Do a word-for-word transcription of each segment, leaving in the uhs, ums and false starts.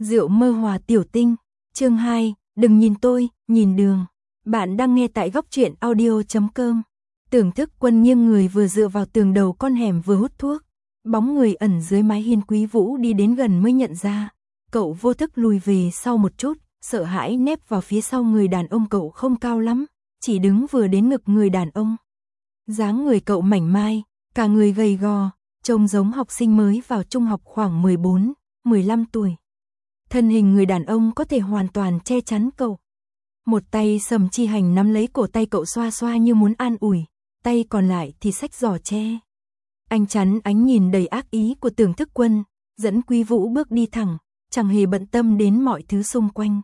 Rượu mơ hòa tiểu tinh, chương hai, đừng nhìn tôi, nhìn đường. Bạn đang nghe tại góc truyện audio chấm com. Tưởng Thức Quân nghiêng người vừa dựa vào tường đầu con hẻm vừa hút thuốc. Bóng người ẩn dưới mái hiên Quý Vũ đi đến gần mới nhận ra. Cậu vô thức lùi về sau một chút, sợ hãi nép vào phía sau người đàn ông. Cậu không cao lắm, chỉ đứng vừa đến ngực người đàn ông. Dáng người cậu mảnh mai, cả người gầy gò, trông giống học sinh mới vào trung học khoảng mười bốn, mười lăm tuổi. Thân hình người đàn ông có thể hoàn toàn che chắn cậu. Một tay Sầm Chi Hành nắm lấy cổ tay cậu xoa xoa như muốn an ủi, tay còn lại thì xách giỏ tre. Anh chắn ánh nhìn đầy ác ý của Tưởng Thức Quân, dẫn Quý Vũ bước đi thẳng, chẳng hề bận tâm đến mọi thứ xung quanh.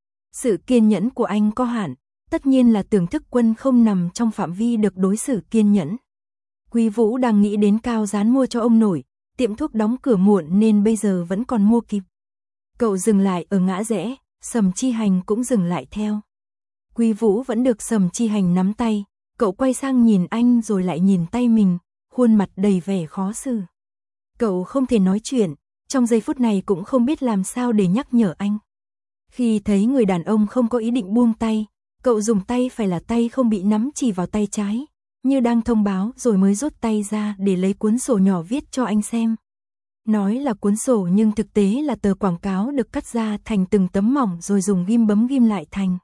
Sự kiên nhẫn của anh có hạn, tất nhiên là Tưởng Thức Quân không nằm trong phạm vi được đối xử kiên nhẫn. Quý Vũ đang nghĩ đến cao dán mua cho ông nội, tiệm thuốc đóng cửa muộn nên bây giờ vẫn còn mua kịp. Cậu dừng lại ở ngã rẽ, Sầm Chi Hành cũng dừng lại theo. Quý Vũ vẫn được Sầm Chi Hành nắm tay, cậu quay sang nhìn anh rồi lại nhìn tay mình, khuôn mặt đầy vẻ khó xử. Cậu không thể nói chuyện, trong giây phút này cũng không biết làm sao để nhắc nhở anh. Khi thấy người đàn ông không có ý định buông tay, cậu dùng tay phải là tay không bị nắm chỉ vào tay trái, như đang thông báo rồi mới rút tay ra để lấy cuốn sổ nhỏ viết cho anh xem. Nói là cuốn sổ nhưng thực tế là tờ quảng cáo được cắt ra thành từng tấm mỏng rồi dùng ghim bấm ghim lại thành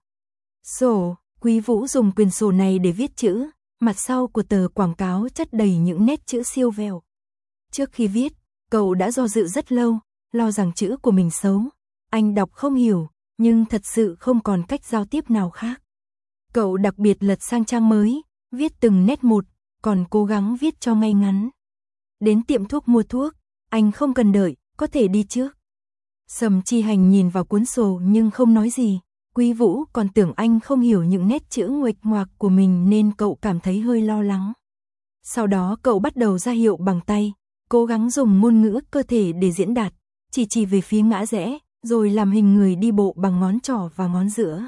sổ. Quý Vũ dùng quyển sổ này để viết chữ, mặt sau của tờ quảng cáo chất đầy những nét chữ siêu vẹo. Trước khi viết, cậu đã do dự rất lâu, lo rằng chữ của mình xấu, anh đọc không hiểu, nhưng thật sự không còn cách giao tiếp nào khác. Cậu đặc biệt lật sang trang mới, viết từng nét một, còn cố gắng viết cho ngay ngắn. Đến tiệm thuốc mua thuốc, anh không cần đợi, có thể đi trước. Sầm Chi Hành nhìn vào cuốn sổ nhưng không nói gì. Quý Vũ còn tưởng anh không hiểu những nét chữ nguệch ngoạc của mình nên cậu cảm thấy hơi lo lắng. Sau đó cậu bắt đầu ra hiệu bằng tay, cố gắng dùng ngôn ngữ cơ thể để diễn đạt, chỉ chỉ về phía ngã rẽ, rồi làm hình người đi bộ bằng ngón trỏ và ngón giữa.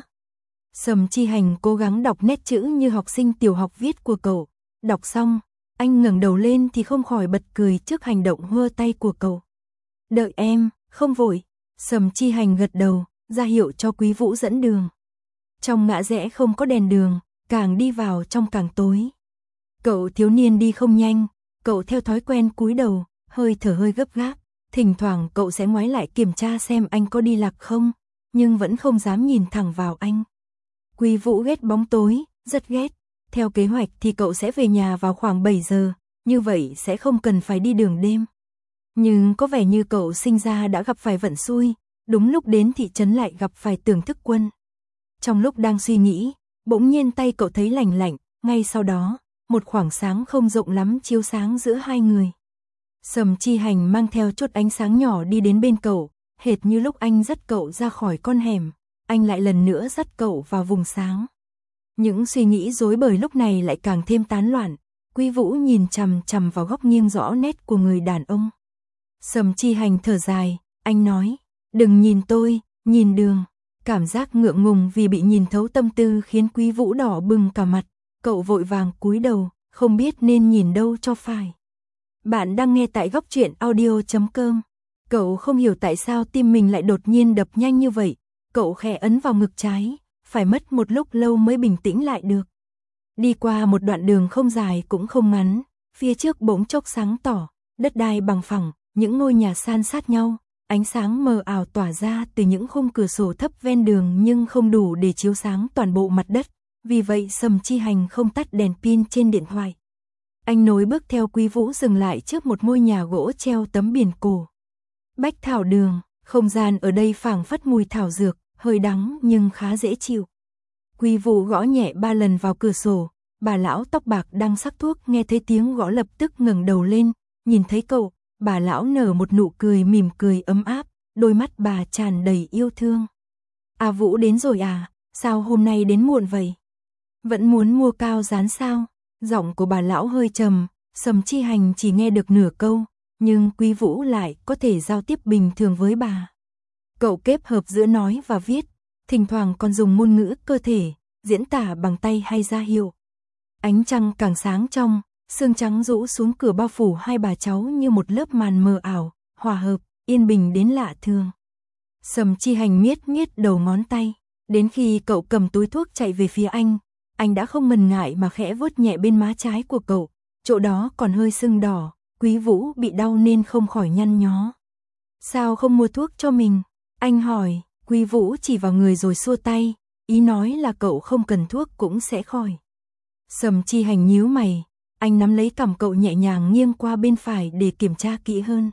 Sầm Chi Hành cố gắng đọc nét chữ như học sinh tiểu học viết của cậu. Đọc xong, anh ngẩng đầu lên thì không khỏi bật cười trước hành động hơ tay của cậu. Đợi em, không vội. Sầm Chi Hành gật đầu, ra hiệu cho Quý Vũ dẫn đường. Trong ngã rẽ không có đèn đường, càng đi vào trong càng tối. Cậu thiếu niên đi không nhanh, cậu theo thói quen cúi đầu, hơi thở hơi gấp gáp. Thỉnh thoảng cậu sẽ ngoái lại kiểm tra xem anh có đi lạc không, nhưng vẫn không dám nhìn thẳng vào anh. Quý Vũ ghét bóng tối, rất ghét. Theo kế hoạch thì cậu sẽ về nhà vào khoảng bảy giờ, như vậy sẽ không cần phải đi đường đêm. Nhưng có vẻ như cậu sinh ra đã gặp phải vận xui, đúng lúc đến thị trấn lại gặp phải Tưởng Thức Quân. Trong lúc đang suy nghĩ, bỗng nhiên tay cậu thấy lạnh lạnh, ngay sau đó, một khoảng sáng không rộng lắm chiếu sáng giữa hai người. Sầm Chi Hành mang theo chút ánh sáng nhỏ đi đến bên cậu, hệt như lúc anh dắt cậu ra khỏi con hẻm, anh lại lần nữa dắt cậu vào vùng sáng. Những suy nghĩ rối bời lúc này lại càng thêm tán loạn. Quý Vũ nhìn chằm chằm vào góc nghiêng rõ nét của người đàn ông. Sầm Chi Hành thở dài, anh nói, đừng nhìn tôi, nhìn đường. Cảm giác ngượng ngùng vì bị nhìn thấu tâm tư khiến Quý Vũ đỏ bừng cả mặt. Cậu vội vàng cúi đầu, không biết nên nhìn đâu cho phải. Bạn đang nghe tại góc truyện audio chấm com. Cậu không hiểu tại sao tim mình lại đột nhiên đập nhanh như vậy. Cậu khẽ ấn vào ngực trái, phải mất một lúc lâu mới bình tĩnh lại được. Đi qua một đoạn đường không dài cũng không ngắn, phía trước bỗng chốc sáng tỏ, đất đai bằng phẳng, những ngôi nhà san sát nhau, ánh sáng mờ ảo tỏa ra từ những khung cửa sổ thấp ven đường nhưng không đủ để chiếu sáng toàn bộ mặt đất, vì vậy Sầm Chi Hành không tắt đèn pin trên điện thoại. Anh nối bước theo Quý Vũ dừng lại trước một ngôi nhà gỗ treo tấm biển cổ. Bách thảo đường, không gian ở đây phảng phất mùi thảo dược, hơi đắng nhưng khá dễ chịu. Quý Vũ gõ nhẹ ba lần vào cửa sổ, bà lão tóc bạc đang sắc thuốc nghe thấy tiếng gõ lập tức ngẩng đầu lên, nhìn thấy cậu, bà lão nở một nụ cười mỉm cười ấm áp, đôi mắt bà tràn đầy yêu thương. À Vũ đến rồi à, sao hôm nay đến muộn vậy? Vẫn muốn mua cao dán sao? Giọng của bà lão hơi trầm, Sầm Chi Hành chỉ nghe được nửa câu, nhưng Quý Vũ lại có thể giao tiếp bình thường với bà. Cậu kết hợp giữa nói và viết, thỉnh thoảng còn dùng ngôn ngữ cơ thể, diễn tả bằng tay hay ra hiệu. Ánh trăng càng sáng trong, sương trắng rũ xuống cửa bao phủ hai bà cháu như một lớp màn mờ ảo, hòa hợp, yên bình đến lạ thường. Sầm Chi Hành miết miết đầu ngón tay, đến khi cậu cầm túi thuốc chạy về phía anh, anh đã không ngần ngại mà khẽ vuốt nhẹ bên má trái của cậu, chỗ đó còn hơi sưng đỏ, Quý Vũ bị đau nên không khỏi nhăn nhó. Sao không mua thuốc cho mình? Anh hỏi, Quý Vũ chỉ vào người rồi xua tay, ý nói là cậu không cần thuốc cũng sẽ khỏi. Sầm Chi Hành nhíu mày, anh nắm lấy cằm cậu nhẹ nhàng nghiêng qua bên phải để kiểm tra kỹ hơn.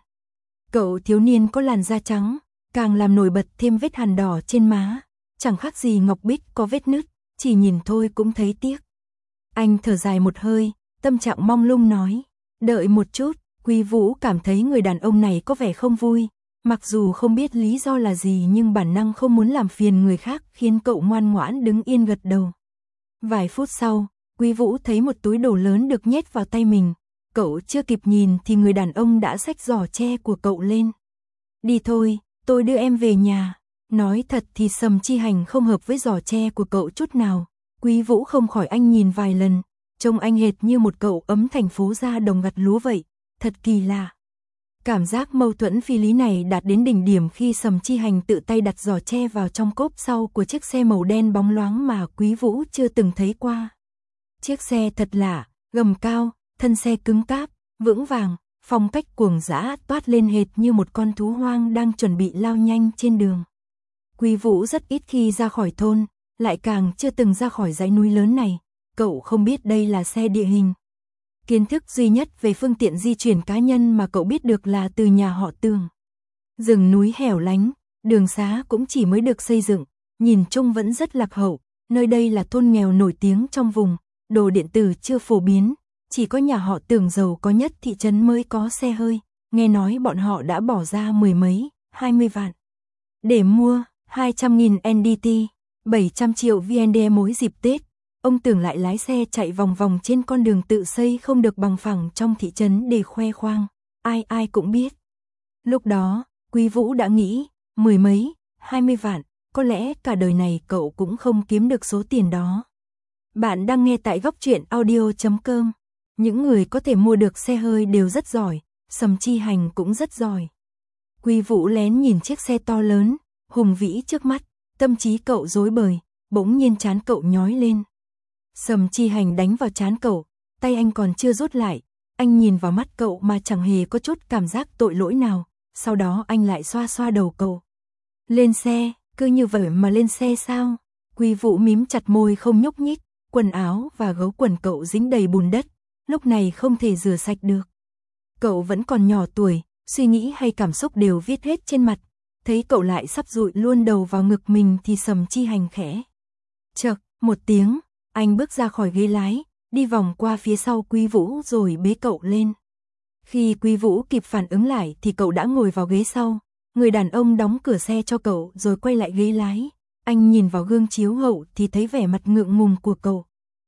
Cậu thiếu niên có làn da trắng, càng làm nổi bật thêm vết hằn đỏ trên má, chẳng khác gì ngọc bích có vết nứt, chỉ nhìn thôi cũng thấy tiếc. Anh thở dài một hơi, tâm trạng mong lung nói, đợi một chút. Quý Vũ cảm thấy người đàn ông này có vẻ không vui, mặc dù không biết lý do là gì nhưng bản năng không muốn làm phiền người khác khiến cậu ngoan ngoãn đứng yên gật đầu. Vài phút sau, Quý Vũ thấy một túi đồ lớn được nhét vào tay mình, cậu chưa kịp nhìn thì người đàn ông đã xách giỏ tre của cậu lên. Đi thôi, tôi đưa em về nhà. Nói thật thì Sầm Chi Hành không hợp với giỏ tre của cậu chút nào, Quý Vũ không khỏi anh nhìn vài lần, trông anh hệt như một cậu ấm thành phố ra đồng gặt lúa vậy. Thật kỳ lạ. Cảm giác mâu thuẫn phi lý này đạt đến đỉnh điểm khi Sầm Chi Hành tự tay đặt giỏ tre vào trong cốp sau của chiếc xe màu đen bóng loáng mà Quý Vũ chưa từng thấy qua. Chiếc xe thật lạ, gầm cao, thân xe cứng cáp, vững vàng, phong cách cuồng dã toát lên hệt như một con thú hoang đang chuẩn bị lao nhanh trên đường. Quý Vũ rất ít khi ra khỏi thôn, lại càng chưa từng ra khỏi dãy núi lớn này, cậu không biết đây là xe địa hình. Kiến thức duy nhất về phương tiện di chuyển cá nhân mà cậu biết được là từ nhà họ Tường. Rừng núi hẻo lánh, đường xá cũng chỉ mới được xây dựng, nhìn chung vẫn rất lạc hậu, nơi đây là thôn nghèo nổi tiếng trong vùng, đồ điện tử chưa phổ biến, chỉ có nhà họ Tường giàu có nhất thị trấn mới có xe hơi, nghe nói bọn họ đã bỏ ra mười mấy, hai mươi vạn. Để mua, hai trăm nghìn en đê tê, bảy trăm triệu vê en đê mỗi dịp Tết. Ông Tường lại lái xe chạy vòng vòng trên con đường tự xây không được bằng phẳng trong thị trấn để khoe khoang, ai ai cũng biết. Lúc đó, Quý Vũ đã nghĩ, mười mấy, hai mươi vạn, có lẽ cả đời này cậu cũng không kiếm được số tiền đó. Bạn đang nghe tại góc truyện audio chấm com. Những người có thể mua được xe hơi đều rất giỏi, Sầm Chi Hành cũng rất giỏi. Quý Vũ lén nhìn chiếc xe to lớn, hùng vĩ trước mắt, tâm trí cậu rối bời, bỗng nhiên trán cậu nhói lên. Sầm Chi Hành đánh vào trán cậu, tay anh còn chưa rút lại, anh nhìn vào mắt cậu mà chẳng hề có chút cảm giác tội lỗi nào, sau đó anh lại xoa xoa đầu cậu. Lên xe, cứ như vậy mà lên xe sao? Quý Vũ mím chặt môi không nhúc nhích, quần áo và gấu quần cậu dính đầy bùn đất, lúc này không thể rửa sạch được. Cậu vẫn còn nhỏ tuổi, suy nghĩ hay cảm xúc đều viết hết trên mặt, thấy cậu lại sắp dụi luôn đầu vào ngực mình thì Sầm Chi Hành khẽ chậc một tiếng. Anh bước ra khỏi ghế lái, đi vòng qua phía sau Quý Vũ rồi bế cậu lên. Khi Quý Vũ kịp phản ứng lại thì cậu đã ngồi vào ghế sau, người đàn ông đóng cửa xe cho cậu rồi quay lại ghế lái. Anh nhìn vào gương chiếu hậu thì thấy vẻ mặt ngượng ngùng của cậu.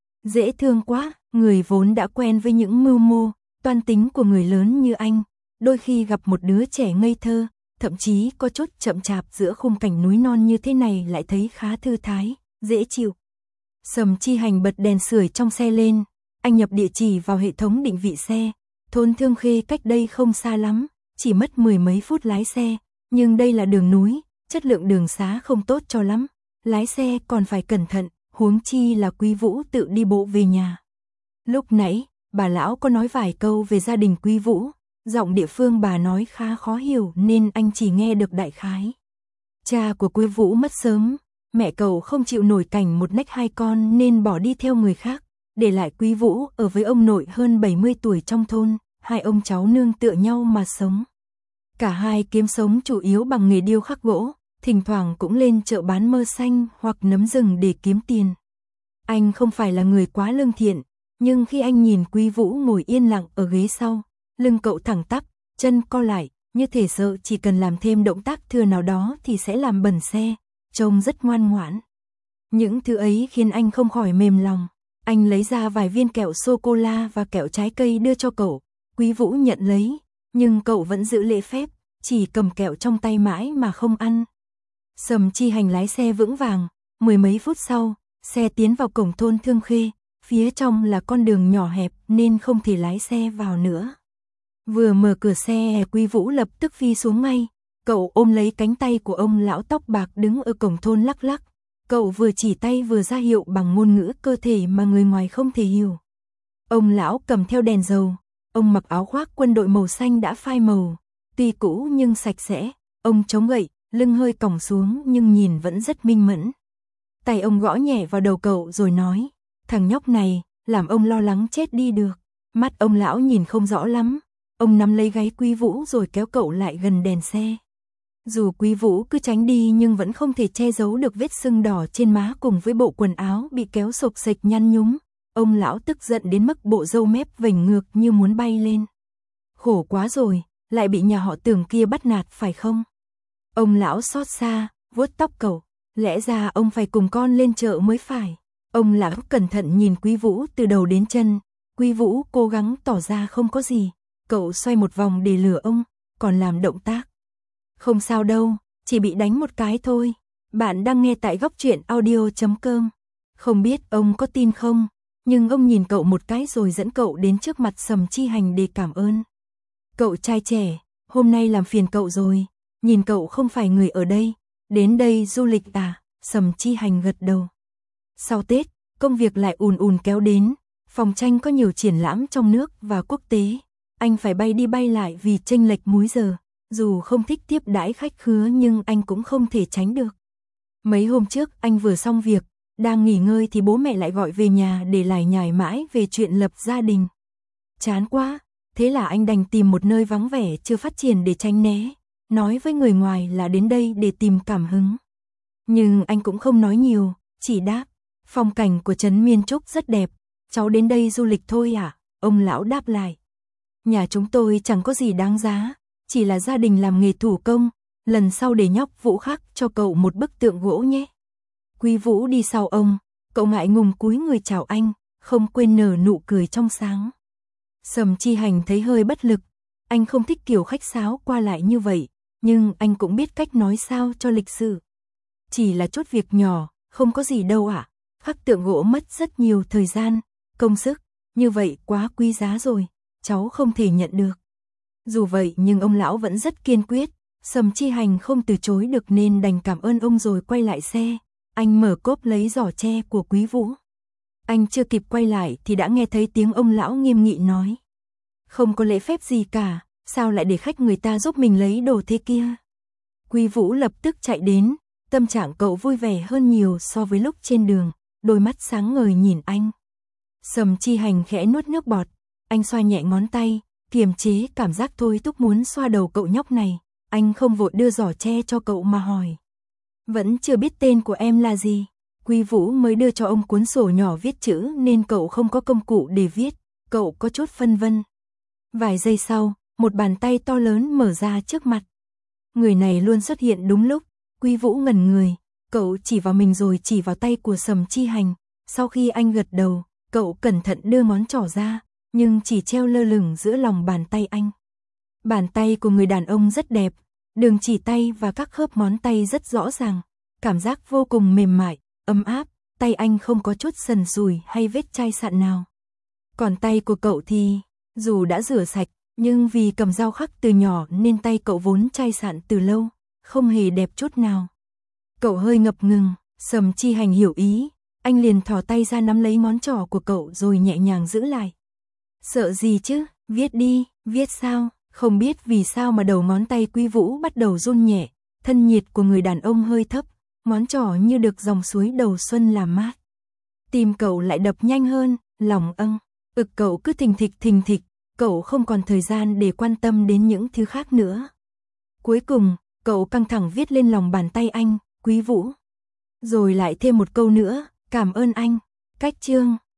Dễ thương quá, người vốn đã quen với những mưu mô, toan tính của người lớn như anh, đôi khi gặp một đứa trẻ ngây thơ, thậm chí có chút chậm chạp giữa khung cảnh núi non như thế này lại thấy khá thư thái, dễ chịu. Sầm Chi Hành bật đèn sưởi trong xe lên, anh nhập địa chỉ vào hệ thống định vị xe, thôn Thương Khê cách đây không xa lắm, chỉ mất mười mấy phút lái xe, nhưng đây là đường núi, chất lượng đường xá không tốt cho lắm, lái xe còn phải cẩn thận, huống chi là Quý Vũ tự đi bộ về nhà. Lúc nãy, bà lão có nói vài câu về gia đình Quý Vũ, giọng địa phương bà nói khá khó hiểu nên anh chỉ nghe được đại khái. Cha của Quý Vũ mất sớm. Mẹ cậu không chịu nổi cảnh một nách hai con nên bỏ đi theo người khác, để lại Quý Vũ ở với ông nội hơn bảy mươi tuổi trong thôn, hai ông cháu nương tựa nhau mà sống. Cả hai kiếm sống chủ yếu bằng nghề điêu khắc gỗ, thỉnh thoảng cũng lên chợ bán mơ xanh hoặc nấm rừng để kiếm tiền. Anh không phải là người quá lương thiện, nhưng khi anh nhìn Quý Vũ ngồi yên lặng ở ghế sau, lưng cậu thẳng tắp, chân co lại, như thể sợ chỉ cần làm thêm động tác thừa nào đó thì sẽ làm bẩn xe. Trông rất ngoan ngoãn. Những thứ ấy khiến anh không khỏi mềm lòng. Anh lấy ra vài viên kẹo sô-cô-la và kẹo trái cây đưa cho cậu. Quý Vũ nhận lấy, nhưng cậu vẫn giữ lễ phép, chỉ cầm kẹo trong tay mãi mà không ăn. Sầm Chi Hành lái xe vững vàng, mười mấy phút sau, xe tiến vào cổng thôn Thương Khê, phía trong là con đường nhỏ hẹp nên không thể lái xe vào nữa. Vừa mở cửa xe, Quý Vũ lập tức phi xuống ngay, Cậu ôm lấy cánh tay của ông lão tóc bạc đứng ở cổng thôn lắc lắc. Cậu vừa chỉ tay vừa ra hiệu bằng ngôn ngữ cơ thể mà người ngoài không thể hiểu. Ông lão cầm theo đèn dầu. Ông mặc áo khoác quân đội màu xanh đã phai màu. Tuy cũ nhưng sạch sẽ. Ông chống gậy, lưng hơi còng xuống nhưng nhìn vẫn rất minh mẫn. Tay ông gõ nhẹ vào đầu cậu rồi nói. Thằng nhóc này, làm ông lo lắng chết đi được. Mắt ông lão nhìn không rõ lắm. Ông nắm lấy gáy Quý Vũ rồi kéo cậu lại gần đèn xe. Dù Quý Vũ cứ tránh đi nhưng vẫn không thể che giấu được vết sưng đỏ trên má cùng với bộ quần áo bị kéo xộc xệch nhăn nhúm. Ông lão tức giận đến mức bộ râu mép vểnh ngược như muốn bay lên. Khổ quá rồi, lại bị nhà họ Tưởng kia bắt nạt phải không? Ông lão xót xa, vuốt tóc cậu. Lẽ ra ông phải cùng con lên chợ mới phải. Ông lão cẩn thận nhìn Quý Vũ từ đầu đến chân. Quý Vũ cố gắng tỏ ra không có gì. Cậu xoay một vòng để lừa ông, còn làm động tác. Không sao đâu, chỉ bị đánh một cái thôi. Bạn đang nghe tại góc truyện audio chấm com. Không biết ông có tin không, nhưng ông nhìn cậu một cái rồi dẫn cậu đến trước mặt Sầm Chi Hành để cảm ơn. Cậu trai trẻ, hôm nay làm phiền cậu rồi. Nhìn cậu không phải người ở đây, đến đây du lịch à? Sầm Chi Hành gật đầu. Sau Tết, công việc lại ùn ùn kéo đến. Phòng tranh có nhiều triển lãm trong nước và quốc tế. Anh phải bay đi bay lại vì chênh lệch múi giờ. Dù không thích tiếp đãi khách khứa nhưng anh cũng không thể tránh được. Mấy hôm trước anh vừa xong việc, đang nghỉ ngơi thì bố mẹ lại gọi về nhà để lải nhải mãi về chuyện lập gia đình. Chán quá, thế là anh đành tìm một nơi vắng vẻ chưa phát triển để tránh né, nói với người ngoài là đến đây để tìm cảm hứng. Nhưng anh cũng không nói nhiều, chỉ đáp, phong cảnh của trấn Miên Trúc rất đẹp, cháu đến đây du lịch thôi à? Ông lão đáp lại. Nhà chúng tôi chẳng có gì đáng giá, chỉ là gia đình làm nghề thủ công, lần sau để nhóc Vũ khắc cho cậu một bức tượng gỗ nhé. Quý Vũ đi sau ông, cậu ngại ngùng cúi người chào anh, không quên nở nụ cười trong sáng. Sầm Chi Hành thấy hơi bất lực, anh không thích kiểu khách sáo qua lại như vậy, nhưng anh cũng biết cách nói sao cho lịch sự. Chỉ là chút việc nhỏ, không có gì đâu ạ. Khắc tượng gỗ mất rất nhiều thời gian, công sức, như vậy quá quý giá rồi, cháu không thể nhận được. Dù vậy nhưng ông lão vẫn rất kiên quyết, Sầm Chi Hành không từ chối được nên đành cảm ơn ông rồi quay lại xe. Anh mở cốp lấy giỏ tre của Quý Vũ. Anh chưa kịp quay lại thì đã nghe thấy tiếng ông lão nghiêm nghị nói. Không có lễ phép gì cả, sao lại để khách người ta giúp mình lấy đồ thế kia? Quý Vũ lập tức chạy đến, tâm trạng cậu vui vẻ hơn nhiều so với lúc trên đường, đôi mắt sáng ngời nhìn anh. Sầm Chi Hành khẽ nuốt nước bọt, anh xoa nhẹ ngón tay, kiềm chế cảm giác thôi thúc muốn xoa đầu cậu nhóc này, anh không vội đưa giỏ tre cho cậu mà hỏi. Vẫn chưa biết tên của em là gì? Quý Vũ mới đưa cho ông cuốn sổ nhỏ viết chữ nên cậu không có công cụ để viết, cậu có chút phân vân. Vài giây sau, một bàn tay to lớn mở ra trước mặt. Người này luôn xuất hiện đúng lúc, Quý Vũ ngẩn người, cậu chỉ vào mình rồi chỉ vào tay của Sầm Chi Hành, sau khi anh gật đầu, cậu cẩn thận đưa ngón trỏ ra, nhưng chỉ treo lơ lửng giữa lòng bàn tay anh. Bàn tay của người đàn ông rất đẹp, đường chỉ tay và các khớp ngón tay rất rõ ràng, cảm giác vô cùng mềm mại, ấm áp, tay anh không có chút sần sùi hay vết chai sạn nào. Còn tay của cậu thì, dù đã rửa sạch, nhưng vì cầm dao khắc từ nhỏ nên tay cậu vốn chai sạn từ lâu, không hề đẹp chút nào. Cậu hơi ngập ngừng, Sầm Chi Hành hiểu ý, anh liền thò tay ra nắm lấy ngón trỏ của cậu rồi nhẹ nhàng giữ lại. Sợ gì chứ, viết đi, viết sao? Không biết vì sao mà đầu ngón tay Quý Vũ bắt đầu run nhẹ, thân nhiệt của người đàn ông hơi thấp, ngón trỏ như được dòng suối đầu xuân làm mát. Tim cậu lại đập nhanh hơn, lòng âng, ực cậu cứ thình thịch thình thịch, cậu không còn thời gian để quan tâm đến những thứ khác nữa. Cuối cùng, cậu căng thẳng viết lên lòng bàn tay anh, Quý Vũ. Rồi lại thêm một câu nữa, cảm ơn anh. Cách chương